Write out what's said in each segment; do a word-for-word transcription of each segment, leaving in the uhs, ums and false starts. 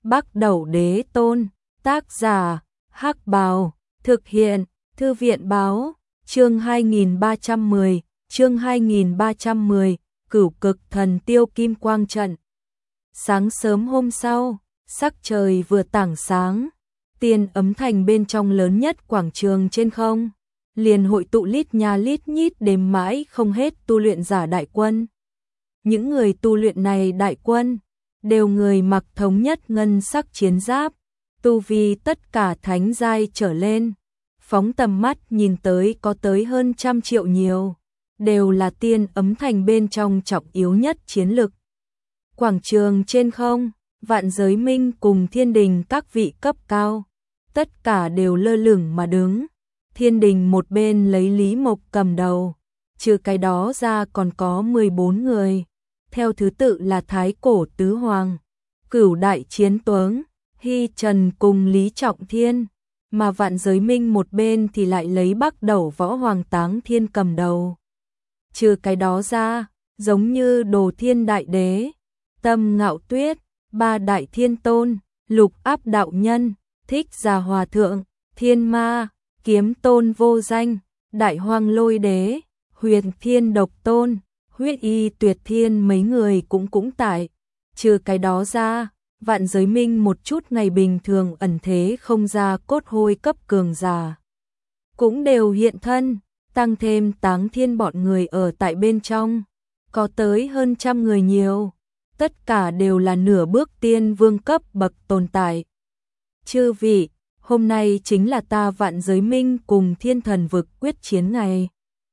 Bắc Đẩu Đế Tôn, tác giả, Hắc Bào, thực hiện, Thư viện báo, chương hai nghìn ba trăm mười, chương hai nghìn ba trăm mười, Cửu Cực Thần Tiêu Kim Quang Trận. Sáng sớm hôm sau, sắc trời vừa tảng sáng, Tiên Ấm Thành bên trong lớn nhất quảng trường trên không, liền hội tụ lít nha lít nhít đếm mãi không hết tu luyện giả đại quân. Những người tu luyện này đại quân, đều người mặc thống nhất ngân sắc chiến giáp, tu vi tất cả thánh giai trở lên, phóng tầm mắt nhìn tới có tới hơn trăm triệu nhiều, đều là Tiên Ấm Thành bên trong trọng yếu nhất chiến lực. Quảng trường trên không, Vạn Giới Minh cùng Thiên Đình các vị cấp cao, tất cả đều lơ lửng mà đứng. Thiên Đình một bên lấy Lý Mộc cầm đầu, trừ cái đó ra còn có mười bốn người, theo thứ tự là Thái Cổ Tứ Hoàng, Cửu Đại Chiến Tướng, Hy Trần cùng Lý Trọng Thiên, mà Vạn Giới Minh một bên thì lại lấy Bắc Đẩu Võ Hoàng Táng Thiên cầm đầu. Trừ cái đó ra, giống như Đồ Thiên Đại Đế, Tâm Ngạo Tuyết, Ba Đại Thiên Tôn, Lục Áp Đạo Nhân, Thích Già Hòa Thượng, Thiên Ma, Kiếm Tôn Vô Danh, Đại Hoang Lôi Đế, Huyền Thiên Độc Tôn, Huyết Y Tuyệt Thiên mấy người cũng cũng tại. Trừ cái đó ra, Vạn Giới Minh một chút ngày bình thường ẩn thế không ra cốt hôi cấp cường giả, cũng đều hiện thân, tăng thêm Táng Thiên bọn người ở tại bên trong, có tới hơn trăm người nhiều, tất cả đều là nửa bước tiên vương cấp bậc tồn tại. Chư vị, hôm nay chính là ta Vạn Giới Minh cùng Thiên Thần Vực quyết chiến ngày.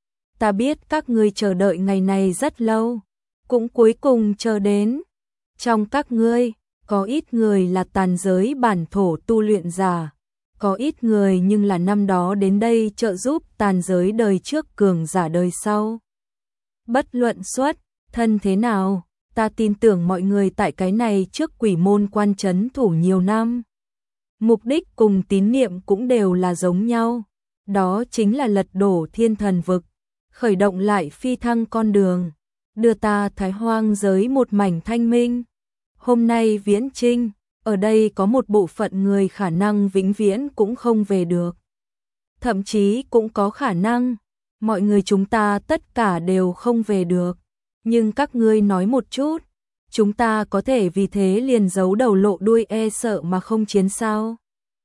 Ta biết các ngươi chờ đợi ngày này rất lâu, cũng cuối cùng chờ đến. Trong các ngươi, có ít người là tàn giới bản thổ tu luyện giả, có ít người nhưng là năm đó đến đây trợ giúp tàn giới đời trước cường giả đời sau. Bất luận xuất, thân thế nào, ta tin tưởng mọi người tại cái này trước quỷ môn quan trấn thủ nhiều năm. Mục đích cùng tín niệm cũng đều là giống nhau, đó chính là lật đổ Thiên Thần Vực, khởi động lại phi thăng con đường, đưa ta Thái Hoang giới một mảnh thanh minh. Hôm nay viễn trinh, ở đây có một bộ phận người khả năng vĩnh viễn cũng không về được. Thậm chí cũng có khả năng, mọi người chúng ta tất cả đều không về được. Nhưng các ngươi nói một chút, chúng ta có thể vì thế liền giấu đầu lộ đuôi e sợ mà không chiến sao?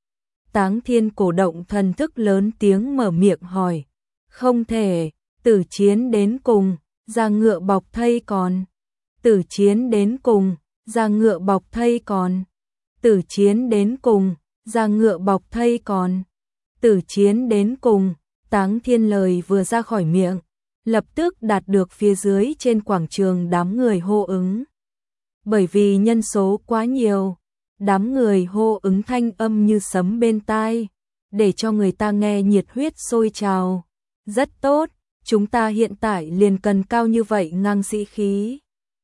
Táng Thiên cổ động thần thức lớn tiếng mở miệng hỏi. Không thể, tử chiến đến cùng, ra ngựa bọc thây còn. Tử chiến đến cùng, ra ngựa bọc thây còn. Tử chiến đến cùng, ra ngựa bọc thây còn. Tử chiến đến cùng, Táng Thiên lời vừa ra khỏi miệng, lập tức đạt được phía dưới trên quảng trường đám người hô ứng. Bởi vì nhân số quá nhiều, đám người hô ứng thanh âm như sấm bên tai, để cho người ta nghe nhiệt huyết sôi trào. Rất tốt, chúng ta hiện tại liền cần cao như vậy ngang sĩ khí.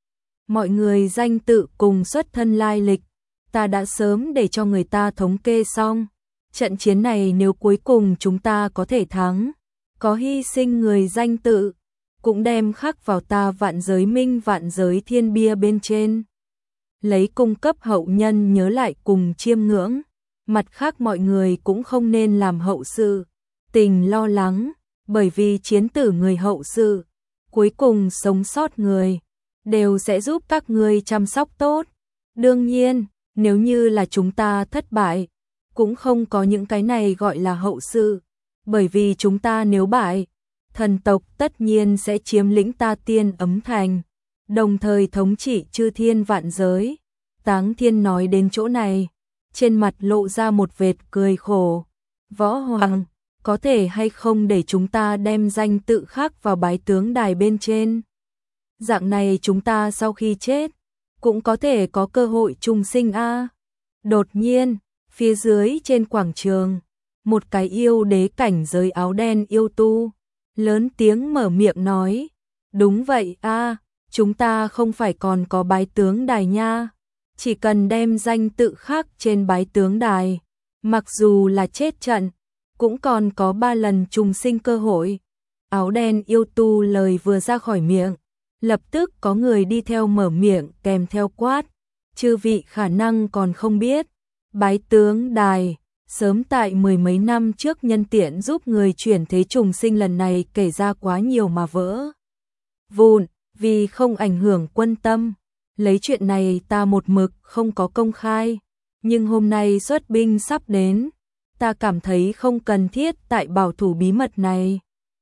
Mọi người danh tự cùng xuất thân lai lịch, ta đã sớm để cho người ta thống kê xong. Trận chiến này nếu cuối cùng chúng ta có thể thắng, có hy sinh người danh tự, cũng đem khắc vào ta Vạn Giới Minh Vạn Giới Thiên bia bên trên. Lấy cung cấp hậu nhân nhớ lại cùng chiêm ngưỡng, mặt khác mọi người cũng không nên làm hậu sự tình lo lắng, bởi vì chiến tử người hậu sự, cuối cùng sống sót người, đều sẽ giúp các ngươi chăm sóc tốt. Đương nhiên, nếu như là chúng ta thất bại, cũng không có những cái này gọi là hậu sự, bởi vì chúng ta nếu bại, thần tộc tất nhiên sẽ chiếm lĩnh ta Tiên Ấm Thành, đồng thời thống trị chư thiên vạn giới. Táng Thiên nói đến chỗ này, trên mặt lộ ra một vệt cười khổ. Võ Hoàng, có thể hay không để chúng ta đem danh tự khắc vào bái tướng đài bên trên? Dạng này chúng ta sau khi chết, cũng có thể có cơ hội trùng sinh a. Đột nhiên, phía dưới trên quảng trường, một cái yêu đế cảnh giới áo đen yêu tu, lớn tiếng mở miệng nói. Đúng vậy a, chúng ta không phải còn có bái tướng đài nha. Chỉ cần đem danh tự khắc trên bái tướng đài, mặc dù là chết trận, cũng còn có ba lần trùng sinh cơ hội. Áo đen yêu tu lời vừa ra khỏi miệng, lập tức có người đi theo mở miệng kèm theo quát. Chư vị khả năng còn không biết, Bái Tướng Đài, sớm tại mười mấy năm trước nhân tiện giúp người chuyển thế trùng sinh lần này kể ra quá nhiều mà vỡ vụn, vì không ảnh hưởng quân tâm. Lấy chuyện này ta một mực không có công khai, nhưng hôm nay xuất binh sắp đến, ta cảm thấy không cần thiết tại bảo thủ bí mật này,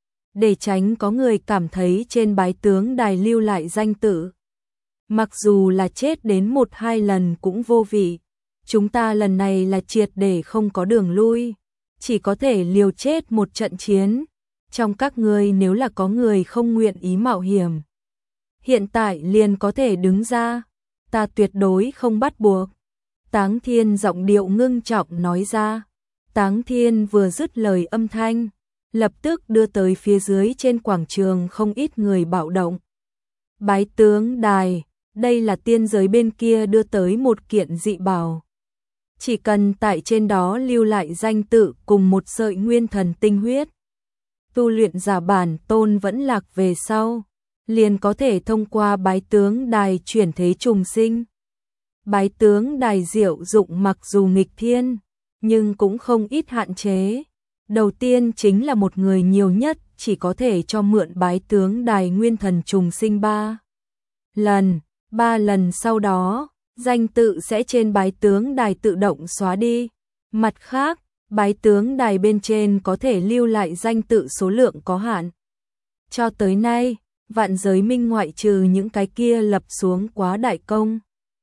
để tránh có người cảm thấy trên Bái Tướng Đài lưu lại danh tự. Mặc dù là chết đến một hai lần cũng vô vị, chúng ta lần này là triệt để không có đường lui, chỉ có thể liều chết một trận chiến. Trong các ngươi nếu là có người không nguyện ý mạo hiểm, hiện tại liền có thể đứng ra, ta tuyệt đối không bắt buộc. Táng Thiên giọng điệu ngưng trọng nói ra. Táng Thiên vừa dứt lời âm thanh, lập tức đưa tới phía dưới trên quảng trường không ít người bạo động. Bái Tướng Đài, đây là tiên giới bên kia đưa tới một kiện dị bảo. Chỉ cần tại trên đó lưu lại danh tự cùng một sợi nguyên thần tinh huyết, tu luyện giả bản tôn vẫn lạc về sau, liền có thể thông qua Bái Tướng Đài chuyển thế trùng sinh. Bái Tướng Đài diệu dụng mặc dù nghịch thiên, nhưng cũng không ít hạn chế. Đầu tiên chính là một người nhiều nhất chỉ có thể cho mượn Bái Tướng Đài nguyên thần trùng sinh ba lần, ba lần sau đó, danh tự sẽ trên Bái Tướng Đài tự động xóa đi. Mặt khác, Bái Tướng Đài bên trên có thể lưu lại danh tự số lượng có hạn. Cho tới nay, Vạn Giới Minh ngoại trừ những cái kia lập xuống quá đại công,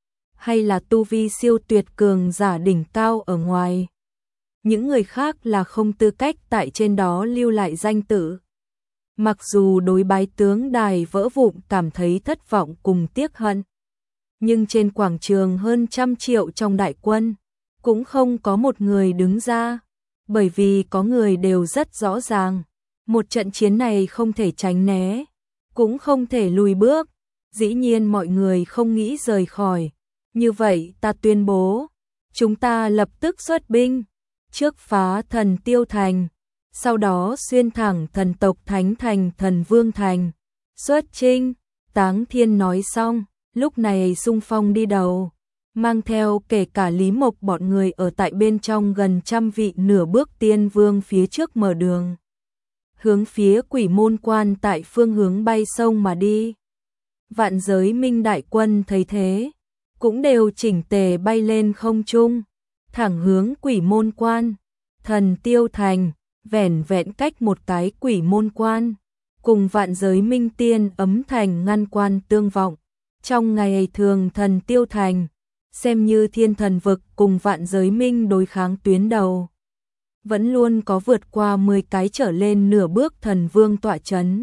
hay là tu vi siêu tuyệt cường giả đỉnh cao ở ngoài, những người khác là không tư cách tại trên đó lưu lại danh tự. Mặc dù đối Bái Tướng Đài vỡ vụn cảm thấy thất vọng cùng tiếc hận, nhưng trên quảng trường hơn trăm triệu trong đại quân, cũng không có một người đứng ra, bởi vì có người đều rất rõ ràng, một trận chiến này không thể tránh né, cũng không thể lùi bước, dĩ nhiên mọi người không nghĩ rời khỏi. Như vậy ta tuyên bố, chúng ta lập tức xuất binh, trước phá Thần Tiêu Thành, sau đó xuyên thẳng thần tộc Thánh Thành Thần Vương Thành, xuất chinh. Táng Thiên nói xong, lúc này xung phong đi đầu, mang theo kể cả Lý Mộc bọn người ở tại bên trong gần trăm vị nửa bước tiên vương phía trước mở đường, hướng phía Quỷ Môn Quan tại phương hướng bay sông mà đi. Vạn Giới Minh đại quân thấy thế, cũng đều chỉnh tề bay lên không trung, thẳng hướng Quỷ Môn Quan. Thần Tiêu Thành, vẻn vẹn cách một cái Quỷ Môn Quan, cùng Vạn Giới Minh Tiên Ấm Thành ngăn quan tương vọng. Trong ngày thường Thần Tiêu Thành, xem như thiên thần vực cùng Vạn Giới Minh đối kháng tuyến đầu, vẫn luôn có vượt qua mười cái trở lên nửa bước thần vương tọa chấn,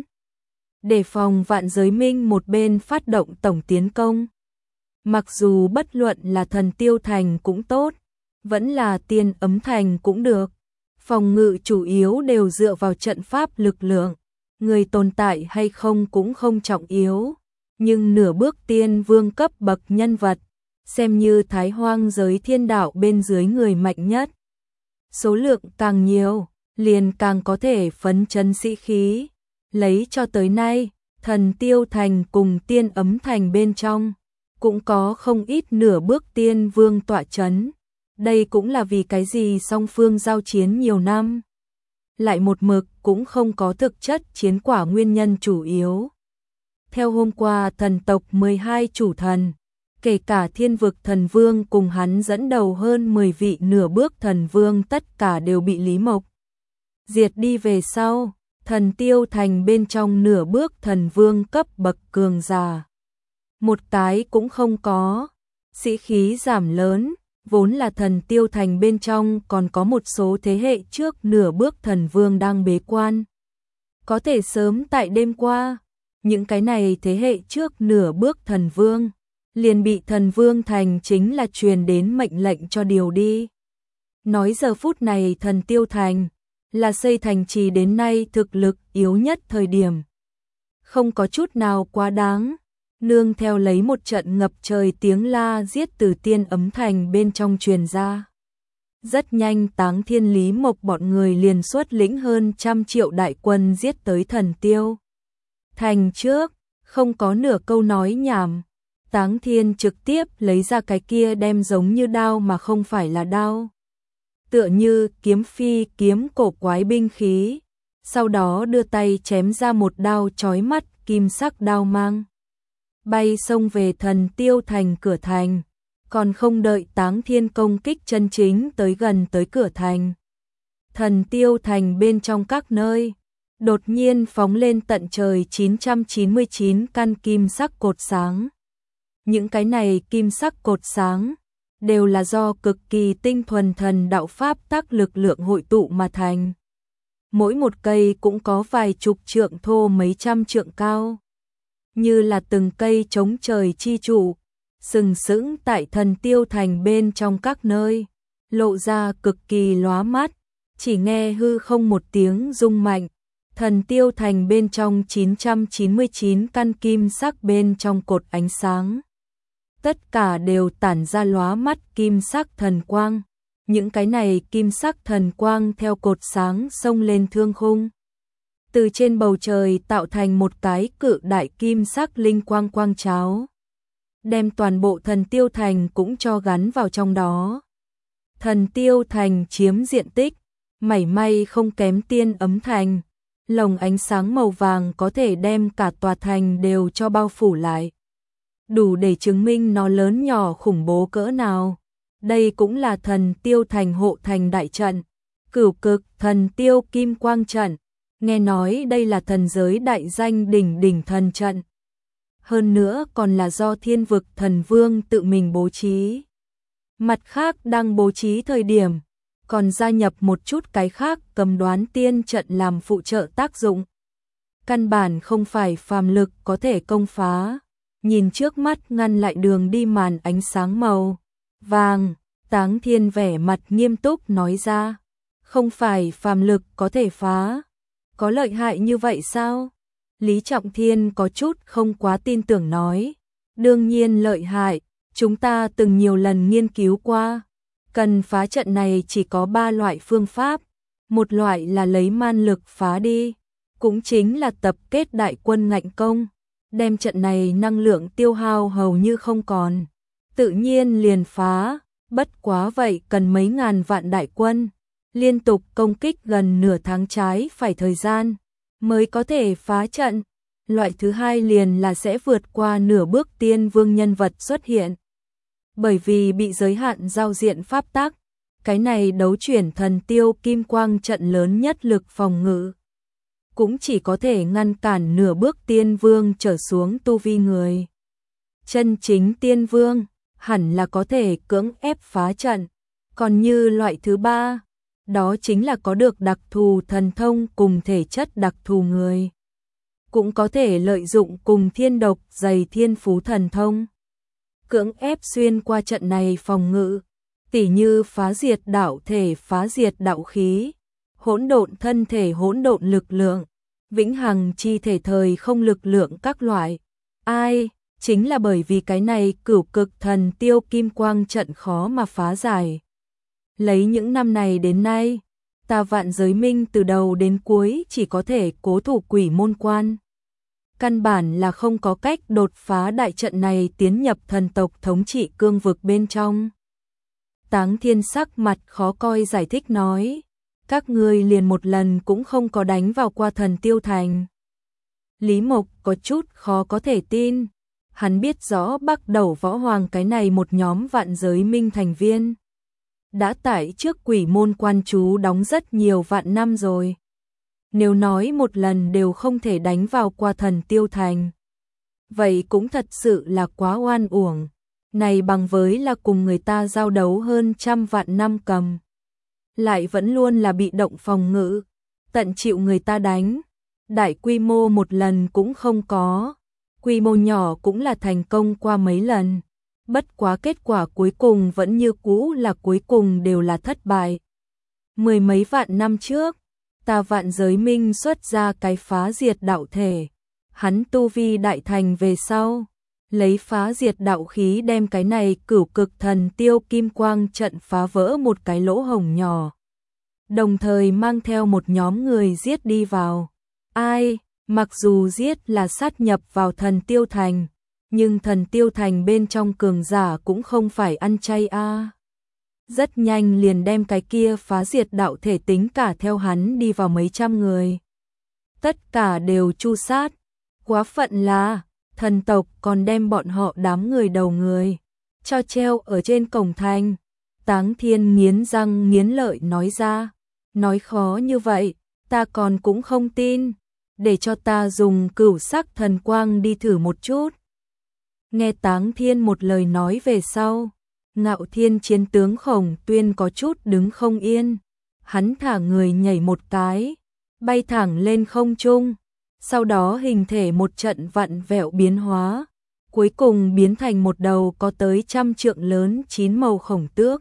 đề phòng Vạn Giới Minh một bên phát động tổng tiến công. Mặc dù bất luận là Thần Tiêu Thành cũng tốt, vẫn là Tiên Ấm Thành cũng được, phòng ngự chủ yếu đều dựa vào trận pháp lực lượng, người tồn tại hay không cũng không trọng yếu, nhưng nửa bước tiên vương cấp bậc nhân vật, xem như Thái Hoang giới thiên đạo bên dưới người mạnh nhất. Số lượng càng nhiều, liền càng có thể phấn chấn sĩ khí. Lấy cho tới nay, Thần Tiêu Thành cùng Tiên Ấm Thành bên trong, cũng có không ít nửa bước tiên vương tọa chấn. Đây cũng là vì cái gì song phương giao chiến nhiều năm, lại một mực cũng không có thực chất chiến quả nguyên nhân chủ yếu. Theo hôm qua thần tộc mười hai chủ thần, kể cả thiên vực thần vương cùng hắn dẫn đầu hơn mười vị nửa bước thần vương tất cả đều bị Lý Mộc diệt đi về sau, Thần Tiêu Thành bên trong nửa bước thần vương cấp bậc cường giả, một cái cũng không có, sĩ khí giảm lớn, vốn là Thần Tiêu Thành bên trong còn có một số thế hệ trước nửa bước thần vương đang bế quan. Có thể sớm tại đêm qua, những cái này thế hệ trước nửa bước thần vương, liền bị Thần Vương Thành chính là truyền đến mệnh lệnh cho điều đi. Nói giờ phút này Thần Tiêu Thành, là xây thành trì đến nay thực lực yếu nhất thời điểm. Không có chút nào quá đáng, nương theo lấy một trận ngập trời tiếng la giết từ Tiên Ấm Thành bên trong truyền ra. Rất nhanh Táng Thiên Lý Mộc bọn người liền xuất lĩnh hơn trăm triệu đại quân giết tới Thần Tiêu Thành trước, không có nửa câu nói nhảm. Táng Thiên trực tiếp lấy ra cái kia đem giống như đao mà không phải là đao. Tựa như kiếm phi kiếm cổ quái binh khí, sau đó đưa tay chém ra một đao chói mắt kim sắc đao mang. Bay xông về Thần Tiêu Thành cửa thành, còn không đợi Táng Thiên công kích chân chính tới gần tới cửa thành. Thần Tiêu Thành bên trong các nơi, đột nhiên phóng lên tận trời chín trăm chín mươi chín căn kim sắc cột sáng. Những cái này kim sắc cột sáng đều là do cực kỳ tinh thuần thần đạo pháp tác lực lượng hội tụ mà thành. Mỗi một cây cũng có vài chục trượng thô mấy trăm trượng cao, như là từng cây chống trời chi trụ, sừng sững tại Thần Tiêu Thành bên trong các nơi, lộ ra cực kỳ lóa mắt, chỉ nghe hư không một tiếng rung mạnh. Thần Tiêu Thành bên trong chín trăm chín mươi chín căn kim sắc bên trong cột ánh sáng, tất cả đều tản ra lóa mắt kim sắc thần quang. Những cái này kim sắc thần quang theo cột sáng xông lên thương khung, từ trên bầu trời tạo thành một cái cự đại kim sắc linh quang quang cháo, đem toàn bộ Thần Tiêu Thành cũng cho gắn vào trong đó. Thần Tiêu Thành chiếm diện tích mảy may không kém Tiên Ấm Thành, lồng ánh sáng màu vàng có thể đem cả tòa thành đều cho bao phủ lại, đủ để chứng minh nó lớn nhỏ khủng bố cỡ nào. Đây cũng là Thần Tiêu Thành hộ thành đại trận, Cửu Cực Thần Tiêu Kim Quang trận, nghe nói đây là thần giới đại danh đỉnh đỉnh thần trận. Hơn nữa còn là do Thiên Vực Thần Vương tự mình bố trí. Mặt khác đang bố trí thời điểm, còn gia nhập một chút cái khác cầm đoán tiên trận làm phụ trợ tác dụng. Căn bản không phải phàm lực có thể công phá. Nhìn trước mắt ngăn lại đường đi màn ánh sáng màu vàng, Táng Thiên vẻ mặt nghiêm túc nói ra, không phải phàm lực có thể phá, có lợi hại như vậy sao? Lý Trọng Thiên có chút không quá tin tưởng nói, đương nhiên lợi hại, chúng ta từng nhiều lần nghiên cứu qua, cần phá trận này chỉ có ba loại phương pháp, một loại là lấy man lực phá đi, cũng chính là tập kết đại quân ngạnh công, đem trận này năng lượng tiêu hao hầu như không còn, tự nhiên liền phá, bất quá vậy cần mấy ngàn vạn đại quân, liên tục công kích gần nửa tháng trái phải thời gian, mới có thể phá trận. Loại thứ hai liền là sẽ vượt qua nửa bước tiên vương nhân vật xuất hiện. Bởi vì bị giới hạn giao diện pháp tắc, cái này đấu chuyển Thần Tiêu Kim Quang trận lớn nhất lực phòng ngự, cũng chỉ có thể ngăn cản nửa bước tiên vương trở xuống tu vi người. Chân chính tiên vương hẳn là có thể cưỡng ép phá trận, còn như loại thứ ba, đó chính là có được đặc thù thần thông cùng thể chất đặc thù người, cũng có thể lợi dụng cùng thiên độc dày thiên phú thần thông, cưỡng ép xuyên qua trận này phòng ngự, tỉ như phá diệt đạo thể phá diệt đạo khí, hỗn độn thân thể hỗn độn lực lượng, vĩnh hằng chi thể thời không lực lượng các loại. Ai, chính là bởi vì cái này Cửu Cực Thần Tiêu Kim Quang trận khó mà phá giải. Lấy những năm này đến nay, ta Vạn Giới Minh từ đầu đến cuối chỉ có thể cố thủ Quỷ Môn Quan. Căn bản là không có cách đột phá đại trận này tiến nhập thần tộc thống trị cương vực bên trong. Táng Thiên sắc mặt khó coi giải thích nói, các ngươi liền một lần cũng không có đánh vào qua Thần Tiêu Thành. Lý Mộc có chút khó có thể tin, hắn biết rõ Bắc Đầu Võ Hoàng cái này một nhóm Vạn Giới Minh thành viên đã tại trước Quỷ Môn Quan trú đóng rất nhiều vạn năm rồi. Nếu nói một lần đều không thể đánh vào qua Thần Tiêu Thành, vậy cũng thật sự là quá oan uổng. Này bằng với là cùng người ta giao đấu hơn trăm vạn năm cầm, lại vẫn luôn là bị động phòng ngự, tận chịu người ta đánh. Đại quy mô một lần cũng không có, quy mô nhỏ cũng là thành công qua mấy lần. Bất quá kết quả cuối cùng vẫn như cũ là cuối cùng đều là thất bại. Mười mấy vạn năm trước, ta Vạn Giới Minh xuất ra cái phá diệt đạo thể, hắn tu vi đại thành về sau, lấy phá diệt đạo khí đem cái này Cửu Cực Thần Tiêu Kim Quang trận phá vỡ một cái lỗ hổng nhỏ, đồng thời mang theo một nhóm người giết đi vào. Ai, mặc dù giết là sát nhập vào Thần Tiêu Thành, nhưng Thần Tiêu Thành bên trong cường giả cũng không phải ăn chay a. À. Rất nhanh liền đem cái kia phá diệt đạo thể tính cả theo hắn đi vào mấy trăm người. Tất cả đều chu sát, quá phận là, thần tộc còn đem bọn họ đám người đầu người, cho treo ở trên cổng thành. Táng Thiên nghiến răng nghiến lợi nói ra, nói khó như vậy, ta còn cũng không tin, để cho ta dùng cửu sắc thần quang đi thử một chút. Nghe Táng Thiên một lời nói về sau, Ngạo Thiên chiến tướng Khổng Tuyên có chút đứng không yên, hắn thả người nhảy một cái, bay thẳng lên không trung, sau đó hình thể một trận vặn vẹo biến hóa, cuối cùng biến thành một đầu có tới trăm trượng lớn chín màu khổng tước.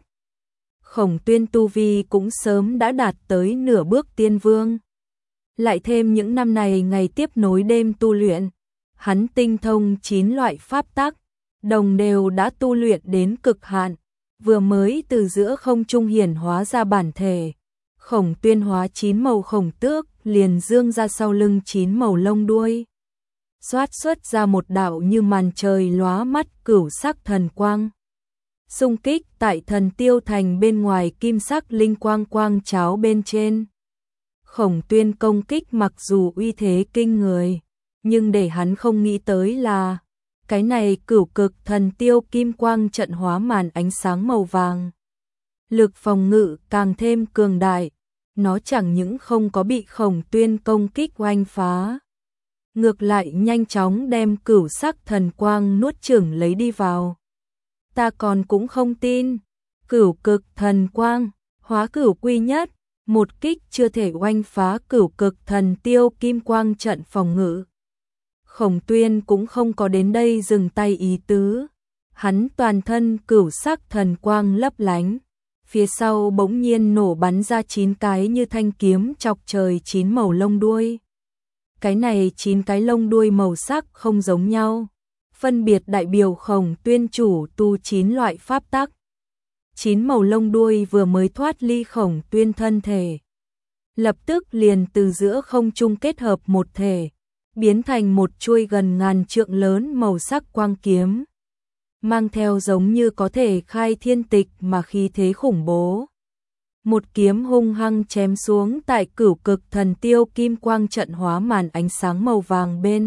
Khổng Tuyên tu vi cũng sớm đã đạt tới nửa bước tiên vương. Lại thêm những năm này ngày tiếp nối đêm tu luyện, hắn tinh thông chín loại pháp tắc, đồng đều đã tu luyện đến cực hạn, vừa mới từ giữa không trung hiển hóa ra bản thể. Khổng Tuyên hóa chín màu khổng tước liền dương ra sau lưng chín màu lông đuôi, xoát xuất ra một đạo như màn trời lóa mắt cửu sắc thần quang. Xung kích tại Thần Tiêu Thành bên ngoài kim sắc linh quang quang cháo bên trên. Khổng Tuyên công kích mặc dù uy thế kinh người, nhưng để hắn không nghĩ tới là cái này cửu cực thần tiêu kim quang trận hóa màn ánh sáng màu vàng. Lực phòng ngự càng thêm cường đại, nó chẳng những không có bị Khổng Tuyên công kích oanh phá, ngược lại nhanh chóng đem cửu sắc thần quang nuốt chửng lấy đi vào. Ta còn cũng không tin, cửu cực thần quang, hóa cửu quy nhất, một kích chưa thể oanh phá cửu cực thần tiêu kim quang trận phòng ngự. Khổng Tuyên cũng không có đến đây dừng tay ý tứ, hắn toàn thân cửu sắc thần quang lấp lánh, phía sau bỗng nhiên nổ bắn ra chín cái như thanh kiếm chọc trời chín màu lông đuôi. Cái này chín cái lông đuôi màu sắc không giống nhau, phân biệt đại biểu Khổng Tuyên chủ tu chín loại pháp tắc. Chín màu lông đuôi vừa mới thoát ly Khổng Tuyên thân thể, lập tức liền từ giữa không trung kết hợp một thể, biến thành một chuôi gần ngàn trượng lớn màu sắc quang kiếm, mang theo giống như có thể khai thiên tịch mà khí thế khủng bố. Một kiếm hung hăng chém xuống tại cửu cực thần tiêu kim quang trận hóa màn ánh sáng màu vàng bên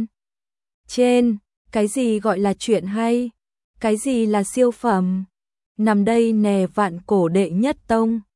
trên. Cái gì gọi là chuyện hay? Cái gì là siêu phẩm? Nằm đây nè vạn cổ đệ nhất tông,